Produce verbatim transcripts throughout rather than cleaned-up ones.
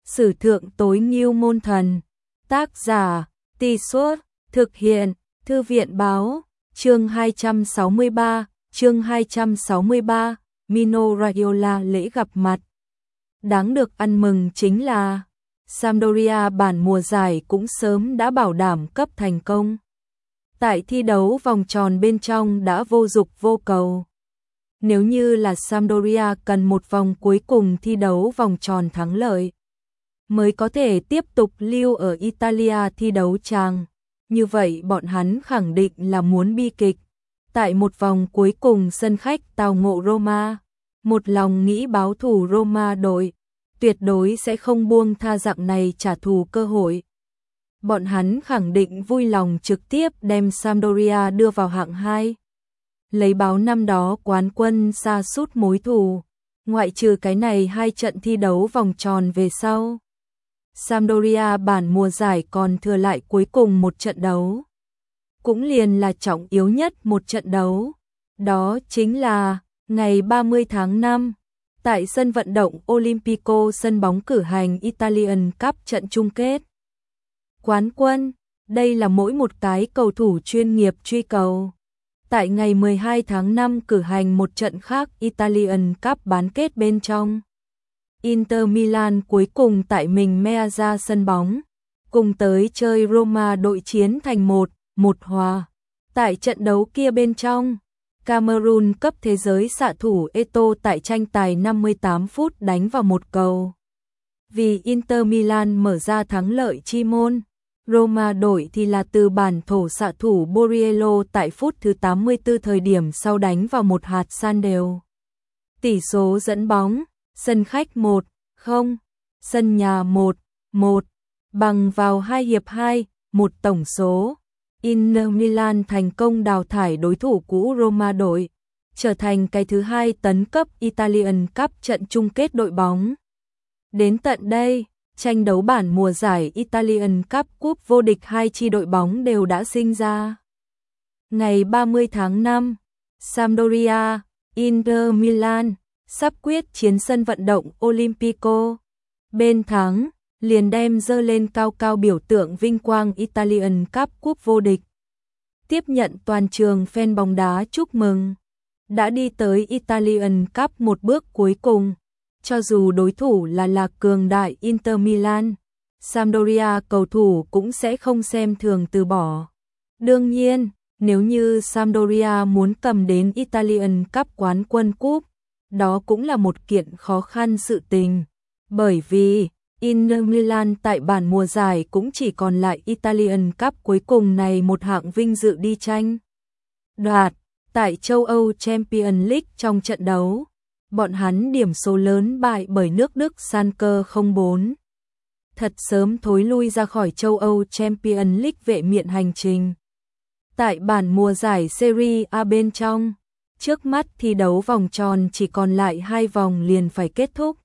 Sử thượng tối ngưu môn thần. Tác giả, Tì Suốt, thực hiện, Thư viện báo, chương hai trăm sáu mươi ba, chương hai trăm sáu mươi ba, Mino Raiola lễ gặp mặt. Đáng được ăn mừng chính là Sampdoria bản mùa giải cũng sớm đã bảo đảm cấp thành công. Tại thi đấu vòng tròn bên trong đã vô dục vô cầu. Nếu như là Sampdoria cần một vòng cuối cùng thi đấu vòng tròn thắng lợi mới có thể tiếp tục lưu ở Italia thi đấu chàng, như vậy bọn hắn khẳng định là muốn bi kịch. Tại một vòng cuối cùng sân khách tao ngộ Roma, một lòng nghĩ báo thù Roma đội, tuyệt đối sẽ không buông tha dạng này trả thù cơ hội. Bọn hắn khẳng định vui lòng trực tiếp đem Sampdoria đưa vào hạng hai. Lấy báo năm đó quán quân sa sút mối thù, ngoại trừ cái này hai trận thi đấu vòng tròn về sau. Sampdoria bản mùa giải còn thừa lại cuối cùng một trận đấu. Cũng liền là trọng yếu nhất một trận đấu. Đó chính là ngày ba mươi tháng năm, tại sân vận động Olimpico sân bóng cử hành Italian Cup trận chung kết. Quán quân, đây là mỗi một cái cầu thủ chuyên nghiệp truy cầu. Tại ngày mười hai tháng năm cử hành một trận khác Italian Cup bán kết bên trong. Inter Milan cuối cùng tại mình Meazza sân bóng, cùng tới chơi Roma đội chiến thành một, một hòa. Tại trận đấu kia bên trong, Cameroon cấp thế giới xạ thủ Eto'o tại tranh tài năm mươi tám phút đánh vào một cầu. Vì Inter Milan mở ra thắng lợi chi môn, Roma đội thì là từ bản thổ xạ thủ Borriello tại phút thứ tám mươi tư thời điểm sau đánh vào một hạt san đều. Tỷ số dẫn bóng, sân khách một không, sân nhà một một, bằng vào hai hiệp hai, một tổng số. Inter Milan thành công đào thải đối thủ cũ Roma đội, trở thành cái thứ hai tấn cấp Italian Cup trận chung kết đội bóng. Đến tận đây, tranh đấu bản mùa giải Italian Cup cúp vô địch hai chi đội bóng đều đã sinh ra. Ngày ba mươi tháng năm, Sampdoria, Inter Milan sắp quyết chiến sân vận động Olimpico. Bên thắng, liền đem dơ lên cao cao biểu tượng vinh quang Italian Cup cúp vô địch. Tiếp nhận toàn trường fan bóng đá chúc mừng. Đã đi tới Italian Cup một bước cuối cùng. Cho dù đối thủ là lạc cường đại Inter Milan, Sampdoria cầu thủ cũng sẽ không xem thường từ bỏ. Đương nhiên, nếu như Sampdoria muốn cầm đến Italian Cup quán quân cúp, đó cũng là một kiện khó khăn sự tình. Bởi vì Inter Milan tại bản mùa giải cũng chỉ còn lại Italian Cup cuối cùng này một hạng vinh dự đi tranh đoạt. Tại châu Âu Champions League trong trận đấu, bọn hắn điểm số lớn bại bởi nước Đức Schalke không bốn. Thật sớm thối lui ra khỏi châu Âu Champions League vệ miện hành trình. Tại bản mùa giải Serie A bên trong, trước mắt thi đấu vòng tròn chỉ còn lại hai vòng liền phải kết thúc.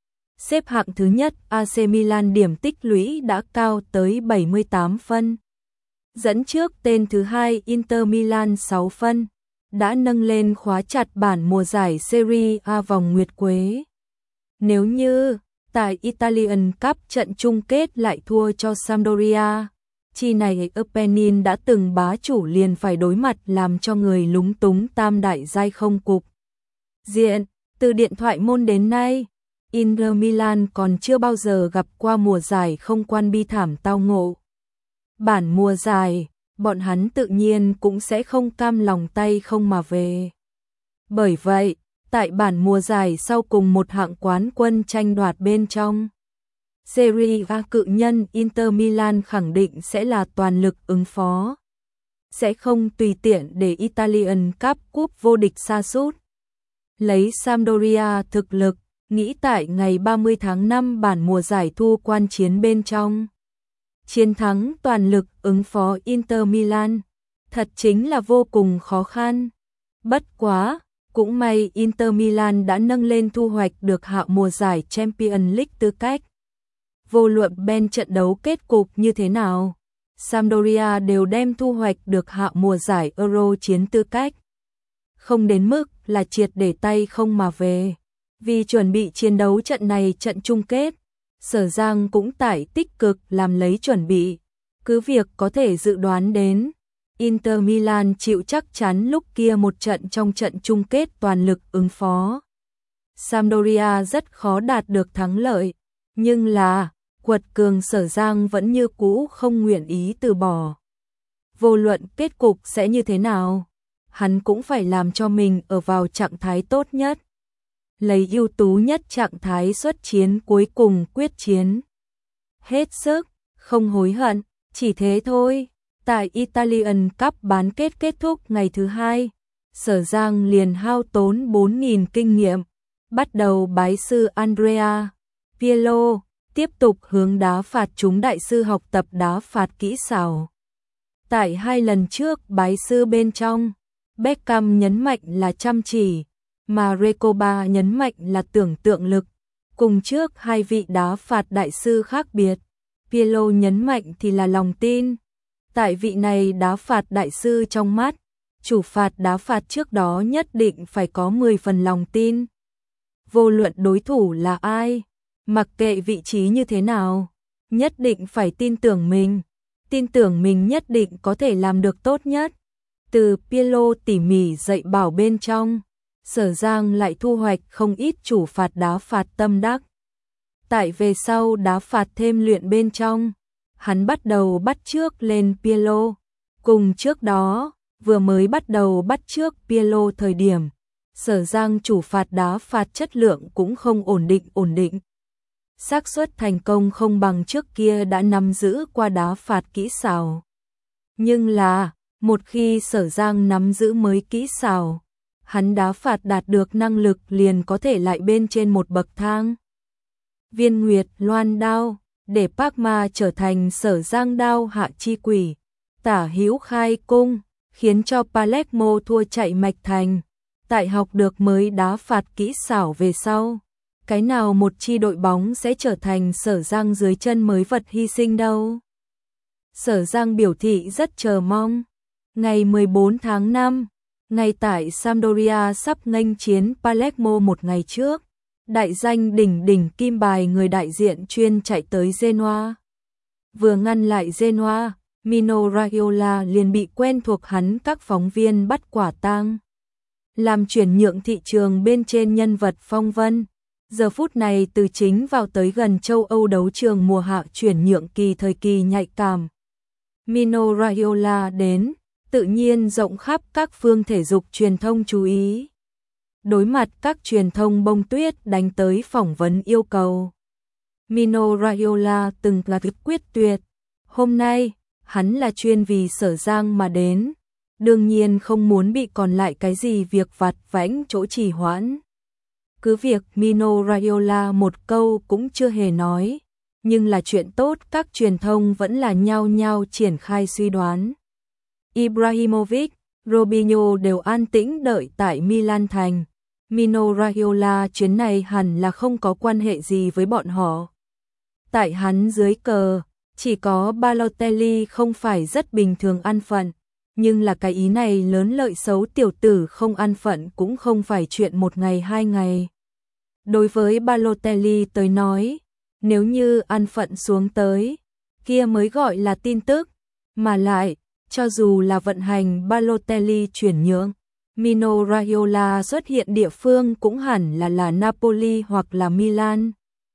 Xếp hạng thứ nhất a xê Milan điểm tích lũy đã cao tới bảy mươi tám phân. Dẫn trước tên thứ hai Inter Milan sáu phân, đã nâng lên khóa chặt bản mùa giải Serie A vòng nguyệt quế. Nếu như tại Italian Cup trận chung kết lại thua cho Sampdoria, chi này Apennin đã từng bá chủ liền phải đối mặt làm cho người lúng túng tam đại giai không cục diện. Từ điện thoại môn đến nay, Inter Milan còn chưa bao giờ gặp qua mùa giải không quan bi thảm tao ngộ. Bản mùa giải, bọn hắn tự nhiên cũng sẽ không cam lòng tay không mà về. Bởi vậy, tại bản mùa giải sau cùng một hạng quán quân tranh đoạt bên trong, Serie A cự nhân Inter Milan khẳng định sẽ là toàn lực ứng phó. Sẽ không tùy tiện để Italian Cup cúp vô địch sa sút. Lấy Sampdoria thực lực, nghĩ tại ngày ba mươi tháng năm bản mùa giải thu quan chiến bên trong, chiến thắng toàn lực ứng phó Inter Milan, thật chính là vô cùng khó khăn. Bất quá, cũng may Inter Milan đã nâng lên thu hoạch được hạng mùa giải Champions League tư cách. Vô luận bên trận đấu kết cục như thế nào, Sampdoria đều đem thu hoạch được hạng mùa giải Euro chiến tư cách. Không đến mức là triệt để tay không mà về. Vì chuẩn bị chiến đấu trận này trận chung kết, Sở Giang cũng tại tích cực làm lấy chuẩn bị. Cứ việc có thể dự đoán đến, Inter Milan chịu chắc chắn lúc kia một trận trong trận chung kết toàn lực ứng phó. Sampdoria rất khó đạt được thắng lợi, nhưng là, quật cường Sở Giang vẫn như cũ không nguyện ý từ bỏ. Vô luận kết cục sẽ như thế nào, hắn cũng phải làm cho mình ở vào trạng thái tốt nhất. Lấy ưu tú nhất trạng thái xuất chiến cuối cùng quyết chiến. Hết sức, không hối hận, chỉ thế thôi. Tại Italian Cup bán kết kết thúc ngày thứ hai, Sở Giang liền hao tốn bốn nghìn kinh nghiệm, bắt đầu bái sư Andrea Pirlo, tiếp tục hướng đá phạt chúng đại sư học tập đá phạt kỹ xảo. Tại hai lần trước bái sư bên trong, Beckham nhấn mạnh là chăm chỉ, mà Recoba nhấn mạnh là tưởng tượng lực. Cùng trước hai vị đá phạt đại sư khác biệt, Pirlo nhấn mạnh thì là lòng tin. Tại vị này đá phạt đại sư trong mắt, chủ phạt đá phạt trước đó nhất định phải có mười phần lòng tin. Vô luận đối thủ là ai, mặc kệ vị trí như thế nào, nhất định phải tin tưởng mình, tin tưởng mình nhất định có thể làm được tốt nhất. Từ Pirlo tỉ mỉ dạy bảo bên trong, Sở Giang lại thu hoạch không ít chủ phạt đá phạt tâm đắc. Tại về sau đá phạt thêm luyện bên trong, hắn bắt đầu bắt chước lên Pirlo. Cùng trước đó, vừa mới bắt đầu bắt chước Pirlo thời điểm, Sở Giang chủ phạt đá phạt chất lượng cũng không ổn định ổn định. Xác suất thành công không bằng trước kia đã nắm giữ qua đá phạt kỹ xảo. Nhưng là, một khi Sở Giang nắm giữ mới kỹ xảo, hắn đá phạt đạt được năng lực liền có thể lại bên trên một bậc thang. Viên Nguyệt Loan đao, để Parma trở thành Sở Giang đao hạ chi quỷ, tả hữu khai cung, khiến cho Palermo thua chạy mạch thành. Tại học được mới đá phạt kỹ xảo về sau, cái nào một chi đội bóng sẽ trở thành Sở Giang dưới chân mới vật hy sinh đâu. Sở Giang biểu thị rất chờ mong. Ngày mười bốn tháng năm, ngay tại Sampdoria sắp nghênh chiến Palermo một ngày trước, đại danh đỉnh đỉnh kim bài người đại diện chuyên chạy tới Genoa. Vừa ngăn lại Genoa, Mino Raiola liền bị quen thuộc hắn các phóng viên bắt quả tang. Làm chuyển nhượng thị trường bên trên nhân vật phong vân. Giờ phút này từ chính vào tới gần châu Âu đấu trường mùa hạ chuyển nhượng kỳ thời kỳ nhạy cảm. Mino Raiola đến, tự nhiên rộng khắp các phương thể dục truyền thông chú ý. Đối mặt các truyền thông bông tuyết đánh tới phỏng vấn yêu cầu. Mino Raiola từng là quyết tuyệt. Hôm nay, hắn là chuyên vì Sở Giang mà đến. Đương nhiên không muốn bị còn lại cái gì việc vặt vãnh chỗ trì hoãn. Cứ việc Mino Raiola một câu cũng chưa hề nói, nhưng là chuyện tốt các truyền thông vẫn là nhao nhao triển khai suy đoán. Ibrahimovic, Robinho đều an tĩnh đợi tại Milan thành. Mino Raiola chuyến này hẳn là không có quan hệ gì với bọn họ. Tại hắn dưới cờ, chỉ có Balotelli không phải rất bình thường ăn phận, nhưng là cái ý này lớn lợi xấu tiểu tử không ăn phận cũng không phải chuyện một ngày hai ngày. Đối với Balotelli tới nói, nếu như ăn phận xuống tới, kia mới gọi là tin tức, mà lại, cho dù là vận hành Balotelli chuyển nhượng, Mino Raiola xuất hiện địa phương cũng hẳn là là Napoli hoặc là Milan,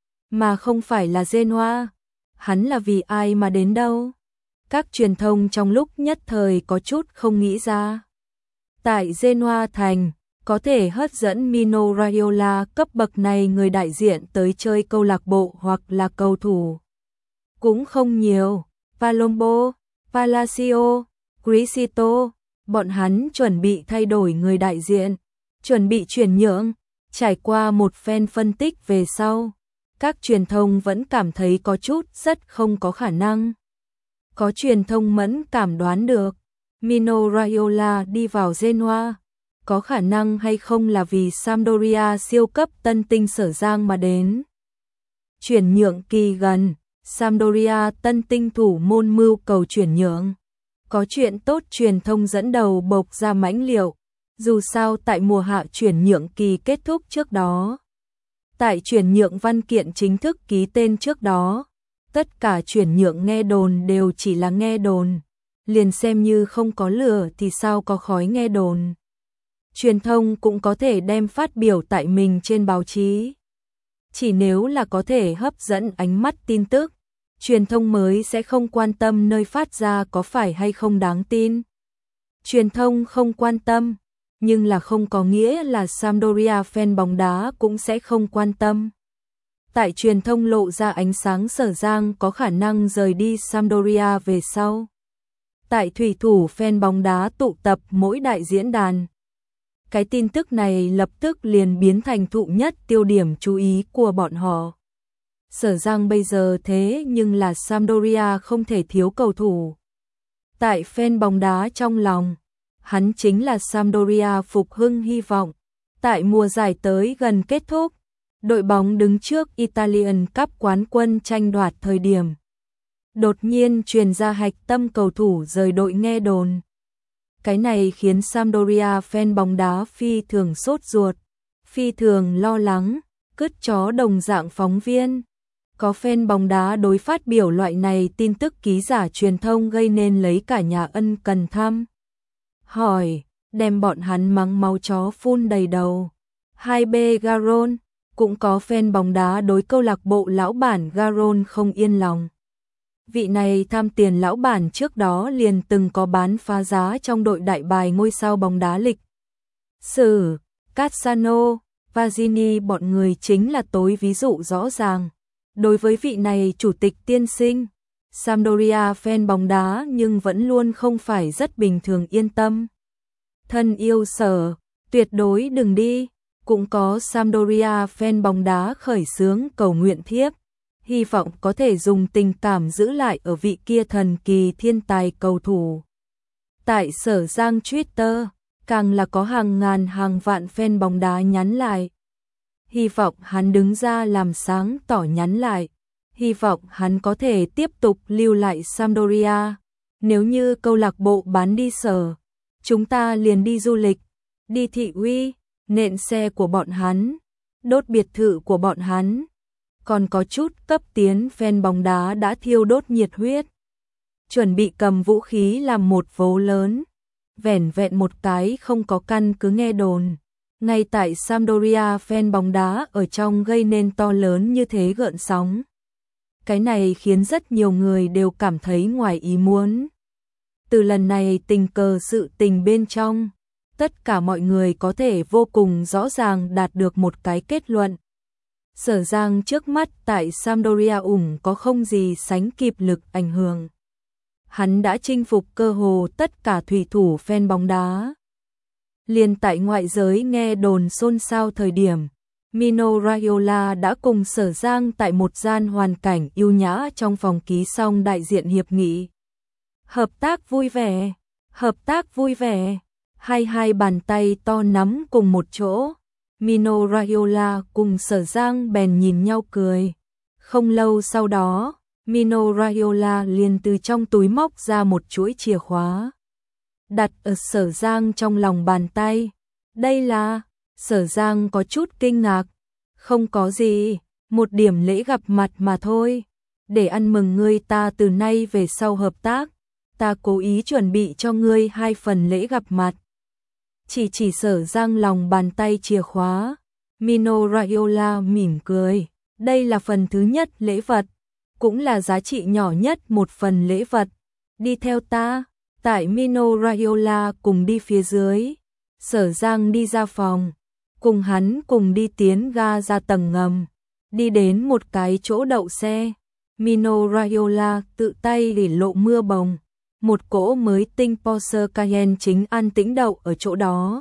mà không phải là Genoa. Hắn là vì ai mà đến đâu? Các truyền thông trong lúc nhất thời có chút không nghĩ ra. Tại Genoa thành, có thể hấp dẫn Mino Raiola cấp bậc này người đại diện tới chơi câu lạc bộ hoặc là cầu thủ cũng không nhiều. Palombo, Palacio, Crisito, bọn hắn chuẩn bị thay đổi người đại diện, chuẩn bị chuyển nhượng. Trải qua một phen phân tích về sau, các truyền thông vẫn cảm thấy có chút rất không có khả năng. Có truyền thông mẫn cảm đoán được, Mino Raiola đi vào Genoa, có khả năng hay không là vì Sampdoria siêu cấp tân tinh Sở Giang mà đến. Chuyển nhượng kỳ gần, Sampdoria tân tinh thủ môn mưu cầu chuyển nhượng. Có chuyện tốt truyền thông dẫn đầu bộc ra mãnh liệu, dù sao tại mùa hạ chuyển nhượng kỳ kết thúc trước đó. Tại chuyển nhượng văn kiện chính thức ký tên trước đó, tất cả chuyển nhượng nghe đồn đều chỉ là nghe đồn, liền xem như không có lửa thì sao có khói nghe đồn. Truyền thông cũng có thể đem phát biểu tại mình trên báo chí. Chỉ nếu là có thể hấp dẫn ánh mắt tin tức, truyền thông mới sẽ không quan tâm nơi phát ra có phải hay không đáng tin. Truyền thông không quan tâm, nhưng là không có nghĩa là Sampdoria fan bóng đá cũng sẽ không quan tâm. Tại truyền thông lộ ra ánh sáng Sở Giang có khả năng rời đi Sampdoria về sau. Tại thủy thủ fan bóng đá tụ tập mỗi đại diễn đàn. Cái tin tức này lập tức liền biến thành thụ nhất tiêu điểm chú ý của bọn họ. Sở Giang bây giờ thế nhưng là Sampdoria không thể thiếu cầu thủ. Tại fan bóng đá trong lòng, hắn chính là Sampdoria phục hưng hy vọng. Tại mùa giải tới gần kết thúc, đội bóng đứng trước Italian Cup quán quân tranh đoạt thời điểm. Đột nhiên truyền ra hạch tâm cầu thủ rời đội nghe đồn. Cái này khiến Sampdoria fan bóng đá phi thường sốt ruột, phi thường lo lắng, cứt chó đồng dạng phóng viên. Có fan bóng đá đối phát biểu loại này tin tức ký giả truyền thông gây nên lấy cả nhà ân cần thăm. Hỏi, đem bọn hắn mắng máu chó phun đầy đầu. hai B Garon, cũng có fan bóng đá đối câu lạc bộ lão bản Garon không yên lòng. Vị này tham tiền lão bản trước đó liền từng có bán phá giá trong đội đại bài ngôi sao bóng đá lịch sử, Cassano, Vazini bọn người chính là tối ví dụ rõ ràng. Đối với vị này chủ tịch tiên sinh, Sampdoria fan bóng đá nhưng vẫn luôn không phải rất bình thường yên tâm. Thân yêu Sở, tuyệt đối đừng đi, cũng có Sampdoria fan bóng đá khởi xướng cầu nguyện thiếp, hy vọng có thể dùng tình cảm giữ lại ở vị kia thần kỳ thiên tài cầu thủ. Tại Sở Giang Twitter, càng là có hàng ngàn hàng vạn fan bóng đá nhắn lại. Hy vọng hắn đứng ra làm sáng tỏ nhắn lại. Hy vọng hắn có thể tiếp tục lưu lại Sampdoria. Nếu như câu lạc bộ bán đi Sở, chúng ta liền đi du lịch, đi thị uy, nện xe của bọn hắn, đốt biệt thự của bọn hắn. Còn có chút cấp tiến fan bóng đá đã thiêu đốt nhiệt huyết, chuẩn bị cầm vũ khí làm một vố lớn. Vẻn vẹn một cái không có căn cứ nghe đồn, ngay tại Sampdoria fan bóng đá ở trong gây nên to lớn như thế gợn sóng. Cái này khiến rất nhiều người đều cảm thấy ngoài ý muốn. Từ lần này tình cờ sự tình bên trong, tất cả mọi người có thể vô cùng rõ ràng đạt được một cái kết luận. Sở Giang trước mắt tại Sampdoria ủng có không gì sánh kịp lực ảnh hưởng. Hắn đã chinh phục cơ hồ tất cả thủy thủ fan bóng đá. Liền tại ngoại giới nghe đồn xôn xao thời điểm, Mino Raiola đã cùng Sở Giang tại một gian hoàn cảnh yêu nhã trong phòng ký xong đại diện hiệp nghị. Hợp tác vui vẻ, hợp tác vui vẻ, hai hai bàn tay to nắm cùng một chỗ. Mino Raiola cùng Sở Giang bèn nhìn nhau cười. Không lâu sau đó, Mino Raiola liền từ trong túi móc ra một chuỗi chìa khóa, đặt ở Sở Giang trong lòng bàn tay. Đây là... Sở Giang có chút kinh ngạc. Không có gì, một điểm lễ gặp mặt mà thôi. Để ăn mừng ngươi ta từ nay về sau hợp tác, ta cố ý chuẩn bị cho ngươi hai phần lễ gặp mặt. Chỉ chỉ Sở Giang lòng bàn tay chìa khóa. Mino Raiola mỉm cười. Đây là phần thứ nhất lễ vật, cũng là giá trị nhỏ nhất một phần lễ vật. Đi theo ta. Tại Mino Raiola cùng đi phía dưới, Sở Giang đi ra phòng, cùng hắn cùng đi tiến ga ra tầng ngầm, đi đến một cái chỗ đậu xe. Mino Raiola tự tay để lộ mưa bồng, một cỗ mới tinh Porsche Cayenne chính an tĩnh đậu ở chỗ đó.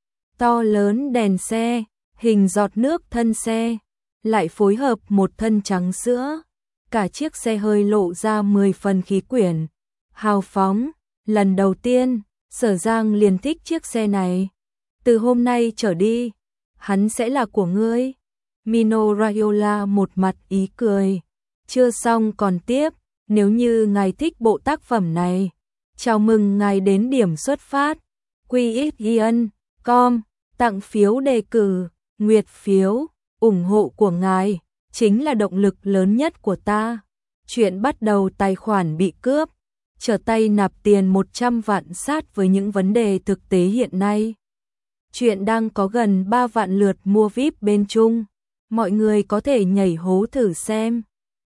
To lớn đèn xe, hình giọt nước thân xe, lại phối hợp một thân trắng sữa, cả chiếc xe hơi lộ ra mười phần khí quyển, hào phóng. Lần đầu tiên, Sở Giang liền thích chiếc xe này. Từ hôm nay trở đi, hắn sẽ là của ngươi. Mino Raiola một mặt ý cười. Chưa xong còn tiếp, nếu như ngài thích bộ tác phẩm này, chào mừng ngài đến điểm xuất phát. Quy ích Ian, com, tặng phiếu đề cử, nguyệt phiếu, ủng hộ của ngài chính là động lực lớn nhất của ta. Chuyện bắt đầu tài khoản bị cướp, trở tay nạp tiền một trăm vạn sát với những vấn đề thực tế hiện nay. Chuyện đang có gần ba vạn lượt mua vi ai pi bên Trung. Mọi người có thể nhảy hố thử xem.